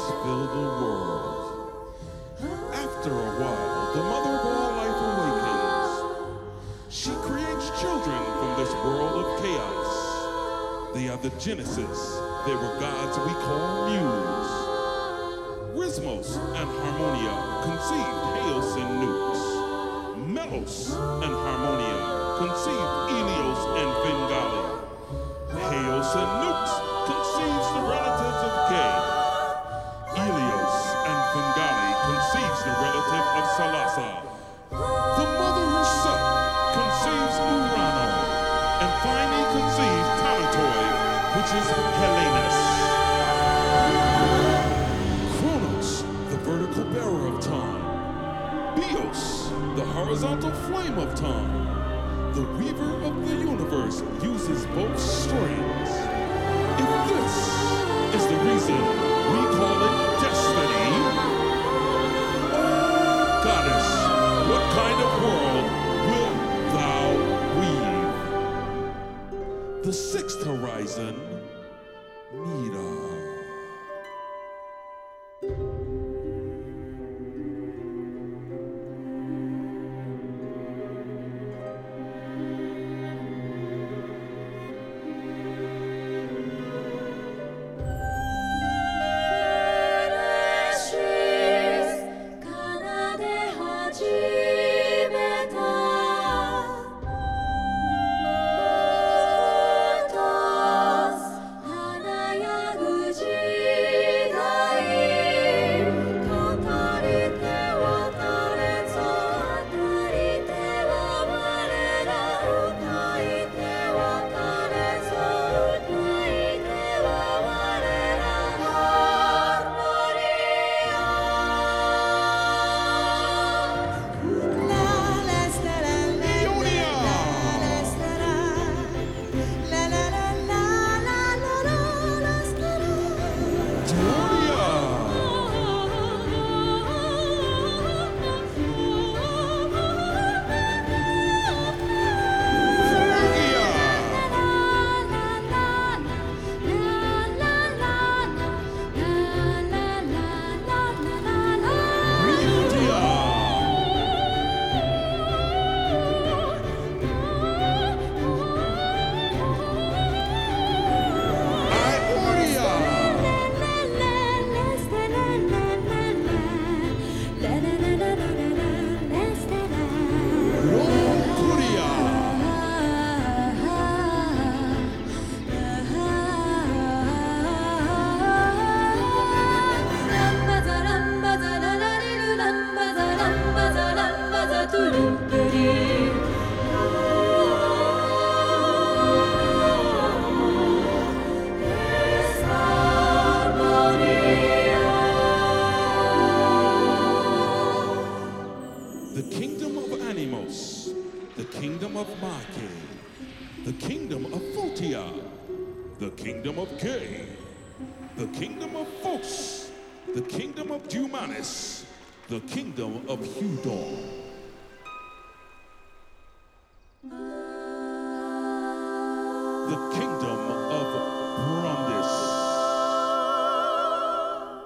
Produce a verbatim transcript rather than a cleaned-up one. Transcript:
fill the world. After a while, the mother of all life awakens. She creates children from this world of chaos. They are the Genesis. They were gods we call Muse. Rhythmos and Harmonia conceived Heos and Nukes. Melos and Harmonia conceived Ilios and Fingali. Heos and Nukes conceives the relatives of Ge. Ilios and Fingali conceives the relative of Salasa. The mother herself conceives Urano, and finally conceives Talatoi, which is Helenus. Kronos, the vertical bearer of time. Bios, the horizontal flame of time. The weaver of the universe uses both strings. If this is the reason we call it destiny, oh goddess, what kind of world wilt thou weave? The sixth horizon, Mira. The kingdom of Animos, the kingdom of Maki, the kingdom of Photia, the kingdom of Ge, the kingdom of Phos, the kingdom of Dumanis, the kingdom of Hudon.